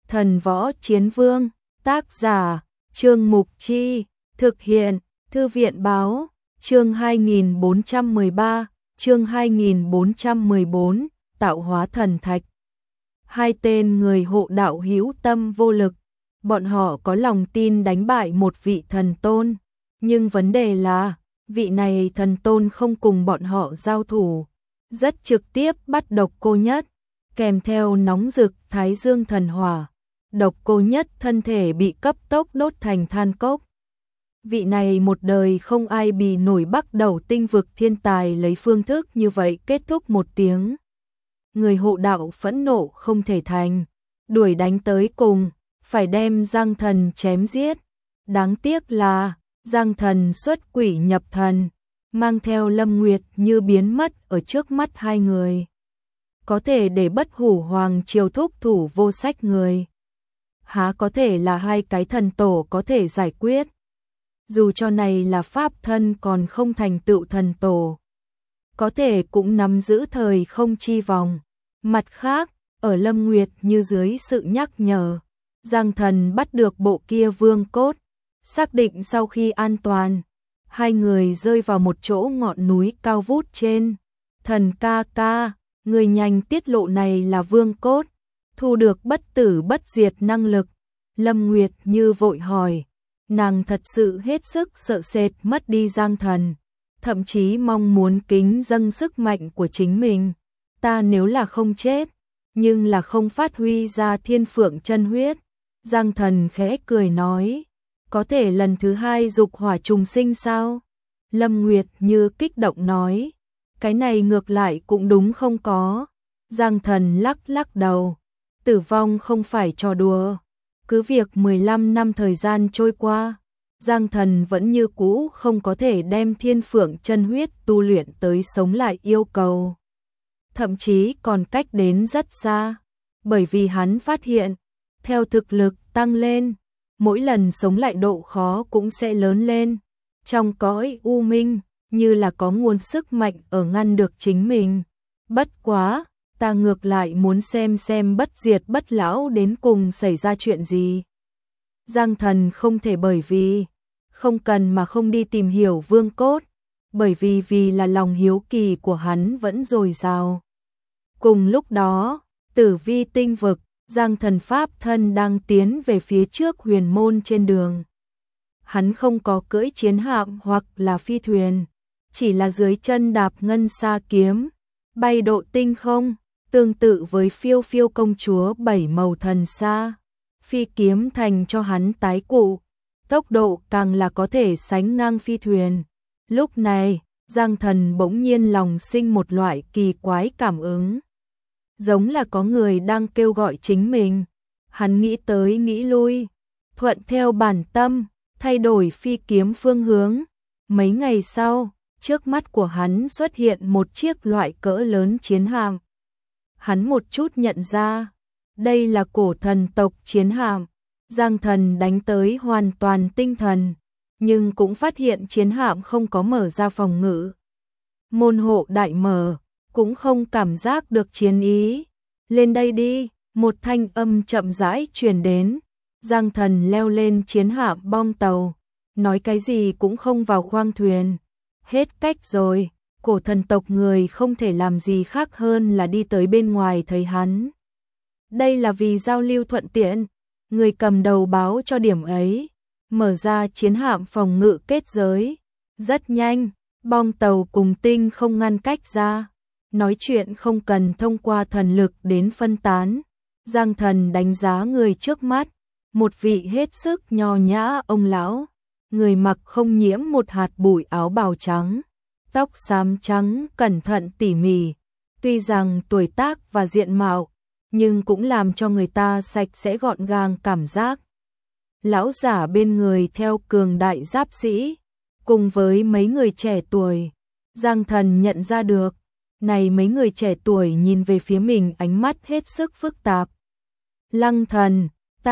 Thần Võ Chiến Vương, tác giả, Trương Mục Chi, thực hiện, Thư viện Báo, chương 2413, chương 2414, tạo hóa thần thạch. Hai tên người hộ đạo hữu tâm vô lực, bọn họ có lòng tin đánh bại một vị thần tôn, nhưng vấn đề là, vị này thần tôn không cùng bọn họ giao thủ, rất trực tiếp bắt Độc Cô Nhất, kèm theo nóng rực Thái Dương thần hỏa. Độc Cô Nhất thân thể bị cấp tốc đốt thành than cốc. Vị này một đời không ai bì nổi Bắc Đầu tinh vực thiên tài lấy phương thức như vậy kết thúc một tiếng. Người hộ đạo phẫn nộ không thể thành, đuổi đánh tới cùng, phải đem Giang Thần chém giết. Đáng tiếc là, Giang Thần xuất quỷ nhập thần, mang theo Lâm Nguyệt Như biến mất ở trước mắt hai người. Có thể để Bất Hủ Hoàng triều thúc thủ vô sách người. Há có thể là hai cái thần tổ có thể giải quyết. Dù cho này là pháp thân còn không thành tựu thần tổ, có thể cũng nắm giữ thời không chi vòng. Mặt khác, ở Lâm Nguyệt Như dưới sự nhắc nhở, Giang Thần bắt được bộ kia vương cốt, xác định sau khi an toàn, hai người rơi vào một chỗ ngọn núi cao vút trên. Thần ca ca, người nhanh tiết lộ này là vương cốt, thu được bất tử bất diệt năng lực. Lâm Nguyệt Như vội hỏi, nàng thật sự hết sức sợ sệt mất đi Giang Thần, thậm chí mong muốn kính dâng sức mạnh của chính mình. Ta nếu là không chết, nhưng là không phát huy ra thiên phượng chân huyết. Giang Thần khẽ cười nói, có thể lần thứ hai dục hỏa trùng sinh sao? Lâm Nguyệt Như kích động nói, cái này ngược lại cũng đúng không có. Giang Thần lắc lắc đầu, tử vong không phải trò đùa. Cứ việc 15 năm thời gian trôi qua, Giang Thần vẫn như cũ không có thể đem thiên phượng chân huyết tu luyện tới sống lại yêu cầu. Thậm chí còn cách đến rất xa, bởi vì hắn phát hiện, theo thực lực tăng lên, mỗi lần sống lại độ khó cũng sẽ lớn lên. Trong cõi u minh, như là có nguồn sức mạnh ở ngăn được chính mình. Bất quá, ta ngược lại muốn xem bất diệt bất lão đến cùng xảy ra chuyện gì. Giang Thần không thể bởi vì không cần mà không đi tìm hiểu vương cốt, bởi vì là lòng hiếu kỳ của hắn vẫn dồi dào. Cùng lúc đó, Tử Vi tinh vực, Giang Thần pháp thân đang tiến về phía trước huyền môn trên đường. Hắn không có cưỡi chiến hạm hoặc là phi thuyền, chỉ là dưới chân đạp ngân sa kiếm, bay độ tinh không, tương tự với phiêu phiêu công chúa bảy màu thần sa. Phi kiếm thành cho hắn tái cụ, tốc độ càng là có thể sánh ngang phi thuyền. Lúc này, Giang Thần bỗng nhiên lòng sinh một loại kỳ quái cảm ứng. Giống là có người đang kêu gọi chính mình. Hắn nghĩ tới nghĩ lui, thuận theo bản tâm, thay đổi phi kiếm phương hướng. Mấy ngày sau, trước mắt của hắn xuất hiện một chiếc loại cỡ lớn chiến hạm. Hắn một chút nhận ra, đây là cổ thần tộc chiến hạm. Giang Thần đánh tới hoàn toàn tinh thần, nhưng cũng phát hiện chiến hạm không có mở ra phòng ngự. Môn hộ đại mở, cũng không cảm giác được chiến ý. Lên đây đi, một thanh âm chậm rãi truyền đến. Giang Thần leo lên chiến hạm bong tàu, nói cái gì cũng không vào khoang thuyền. Hết cách rồi, cổ thần tộc người không thể làm gì khác hơn là đi tới bên ngoài thấy hắn. Đây là vì giao lưu thuận tiện, người cầm đầu báo cho điểm ấy, mở ra chiến hạm phòng ngự kết giới. Rất nhanh, bong tàu cùng tinh không ngăn cách ra, nói chuyện không cần thông qua thần lực đến phân tán. Giang Thần đánh giá người trước mắt, một vị hết sức nho nhã ông lão, người mặc không nhiễm một hạt bụi áo bào trắng, tóc xám trắng cẩn thận tỉ mỉ, tuy rằng tuổi tác và diện mạo, nhưng cũng làm cho người ta sạch sẽ gọn gàng cảm giác. Lão giả bên người theo cường đại giáp sĩ, cùng với mấy người trẻ tuổi, Giang Thần nhận ra được, này mấy người trẻ tuổi nhìn về phía mình ánh mắt hết sức phức tạp. Lăng Thần,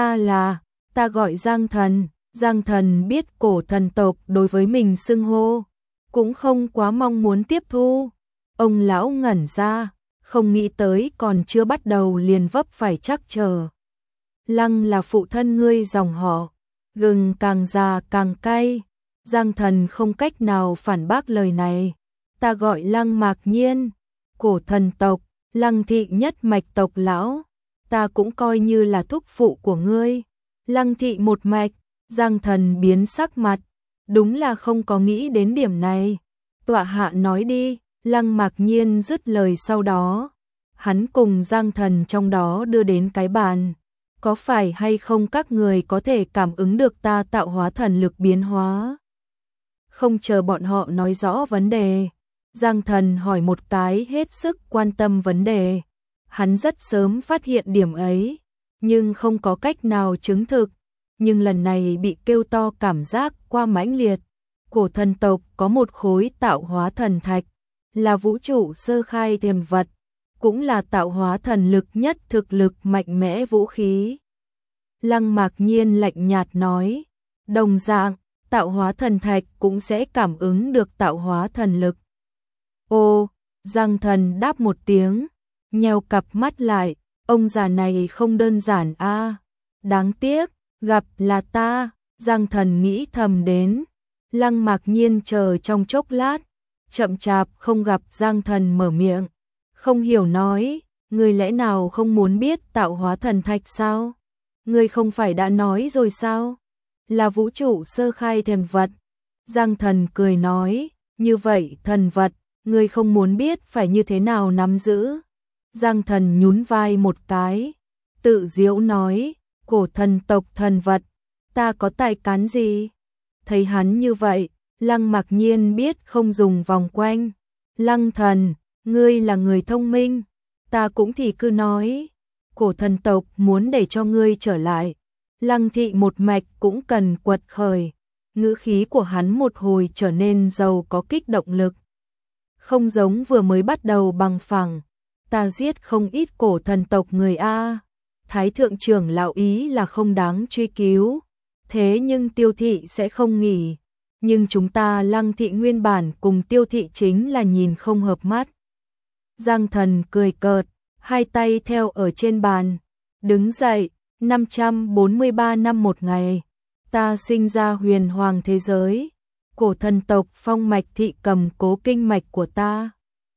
ta gọi Giang Thần. Giang Thần biết cổ thần tộc đối với mình xưng hô, cũng không quá mong muốn tiếp thu. Ông lão ngẩn ra, không nghĩ tới còn chưa bắt đầu liền vấp phải trắc trở. Lăng là phụ thân ngươi dòng họ, gừng càng già càng cay. Giang Thần không cách nào phản bác lời này. Ta gọi Lăng Mạc Nhiên, cổ thần tộc, Lăng thị nhất mạch tộc lão, ta cũng coi như là thúc phụ của ngươi. Lăng thị một mạch, Giang Thần biến sắc mặt, đúng là không có nghĩ đến điểm này. Tọa hạ nói đi, Lăng Mạc Nhiên dứt lời sau đó. Hắn cùng Giang Thần trong đó đưa đến cái bàn. Có phải hay không các người có thể cảm ứng được ta tạo hóa thần lực biến hóa? Không chờ bọn họ nói rõ vấn đề, Giang Thần hỏi một cái hết sức quan tâm vấn đề. Hắn rất sớm phát hiện điểm ấy, nhưng không có cách nào chứng thực. Nhưng lần này bị kêu to cảm giác qua mãnh liệt. Cổ thần tộc có một khối tạo hóa thần thạch, là vũ trụ sơ khai tiềm vật, cũng là tạo hóa thần lực nhất thực lực mạnh mẽ vũ khí. Lăng Mạc Nhiên lạnh nhạt nói, đồng dạng, tạo hóa thần thạch cũng sẽ cảm ứng được tạo hóa thần lực. Ô, Giang Thần đáp một tiếng, nheo cặp mắt lại, ông già này không đơn giản a. Đáng tiếc, gặp là ta, Giang Thần nghĩ thầm đến. Lăng Mạc Nhiên chờ trong chốc lát, chậm chạp không gặp Giang Thần mở miệng, không hiểu nói, người lẽ nào không muốn biết tạo hóa thần thạch sao? Người không phải đã nói rồi sao? Là vũ trụ sơ khai thần vật. Giang Thần cười nói, như vậy thần vật, người không muốn biết phải như thế nào nắm giữ. Giang Thần nhún vai một cái, tự giễu nói, cổ thần tộc thần vật, ta có tài cán gì? Thấy hắn như vậy, Lăng Mạc Nhiên biết không dùng vòng quanh. Lăng Thần, ngươi là người thông minh, ta cũng thì cứ nói, cổ thần tộc muốn để cho ngươi trở lại. Lăng thị một mạch cũng cần quật khởi. Ngữ khí của hắn một hồi trở nên giàu có kích động lực. Không giống vừa mới bắt đầu bằng phẳng, ta giết không ít cổ thần tộc người a. Thái thượng trưởng lão ý là không đáng truy cứu, thế nhưng Tiêu thị sẽ không nghỉ. Nhưng chúng ta Lăng thị nguyên bản cùng Tiêu thị chính là nhìn không hợp mắt. Giang Thần cười cợt, hai tay theo ở trên bàn, đứng dậy, 543 năm một ngày, ta sinh ra huyền hoàng thế giới, cổ thần tộc phong mạch thị cầm cố kinh mạch của ta.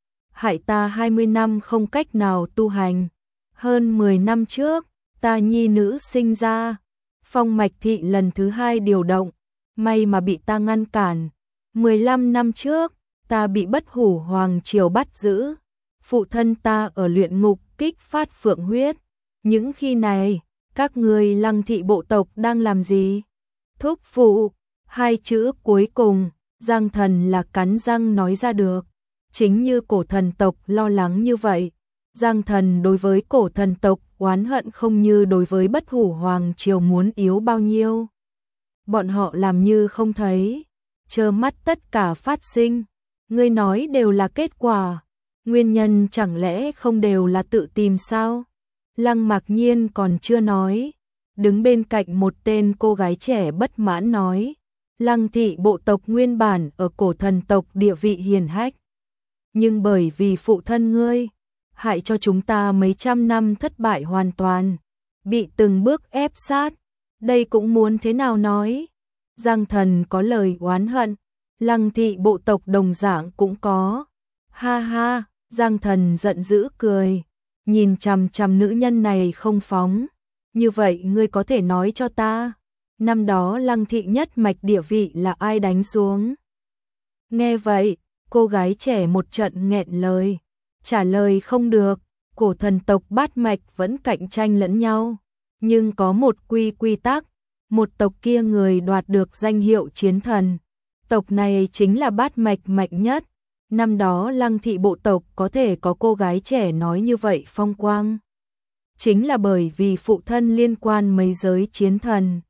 Hại ta 20 năm không cách nào tu hành, hơn 10 năm trước, ta nhi nữ sinh ra, phong mạch thị lần thứ hai điều động, may mà bị ta ngăn cản. 15 năm trước, ta bị Bất Hủ Hoàng Triều bắt giữ, phụ thân ta ở luyện ngục kích phát phượng huyết. Những khi này, các người Lăng thị bộ tộc đang làm gì? Thúc phụ, hai chữ cuối cùng, Giang Thần là cắn răng nói ra được. Chính như cổ thần tộc lo lắng như vậy, Giang Thần đối với cổ thần tộc oán hận không như đối với Bất Hủ Hoàng Triều muốn yếu bao nhiêu. Bọn họ làm như không thấy, trơ mắt tất cả phát sinh. Ngươi nói đều là kết quả, nguyên nhân chẳng lẽ không đều là tự tìm sao? Lăng Mạc Nhiên còn chưa nói, đứng bên cạnh một tên cô gái trẻ bất mãn nói, Lăng thị bộ tộc nguyên bản ở cổ thần tộc địa vị hiển hách, nhưng bởi vì phụ thân ngươi, hại cho chúng ta mấy trăm năm thất bại hoàn toàn, bị từng bước ép sát, đây cũng muốn thế nào nói? Giang Thần có lời oán hận, Lăng thị bộ tộc đồng dạng cũng có. Ha ha, Giang Thần giận dữ cười, nhìn chằm chằm nữ nhân này không phóng. Như vậy ngươi có thể nói cho ta, năm đó Lăng thị nhất mạch địa vị là ai đánh xuống? Nghe vậy, cô gái trẻ một trận nghẹn lời, trả lời không được. Cổ thần tộc bát mạch vẫn cạnh tranh lẫn nhau, nhưng có một quy tắc, một tộc kia người đoạt được danh hiệu chiến thần, tộc này chính là bát mạch mạnh nhất. Năm đó Lăng thị bộ tộc có thể có cô gái trẻ nói như vậy phong quang, chính là bởi vì phụ thân liên quan mấy giới chiến thần.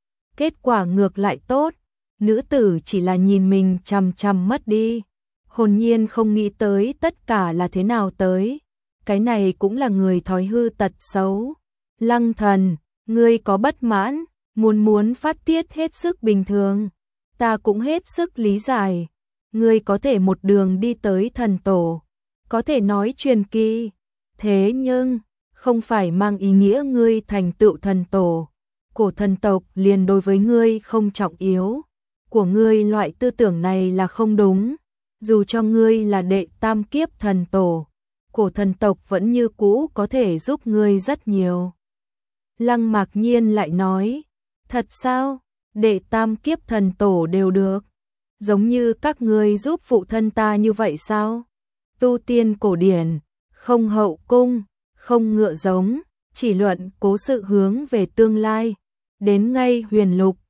Kết quả ngược lại tốt, nữ tử chỉ là nhìn mình chằm chằm mất đi, hồn nhiên không nghĩ tới tất cả là thế nào tới. Cái này cũng là người thói hư tật xấu. Lăng Thần, ngươi có bất mãn, muốn phát tiết hết sức bình thường, ta cũng hết sức lý giải. Ngươi có thể một đường đi tới thần tổ, có thể nói truyền kỳ, thế nhưng không phải mang ý nghĩa ngươi thành tựu thần tổ. Cổ thần tộc liền đối với ngươi không trọng yếu. Của ngươi loại tư tưởng này là không đúng. Dù cho ngươi là đệ tam kiếp thần tổ, cổ thần tộc vẫn như cũ có thể giúp ngươi rất nhiều. Lăng Mạc Nhiên lại nói, thật sao? Đệ tam kiếp thần tổ đều được. Giống như các ngươi giúp phụ thân ta như vậy sao? Tu tiên cổ điển, không hậu cung, không ngựa giống, chỉ luận cố sự hướng về tương lai. Đến ngay huyền lục,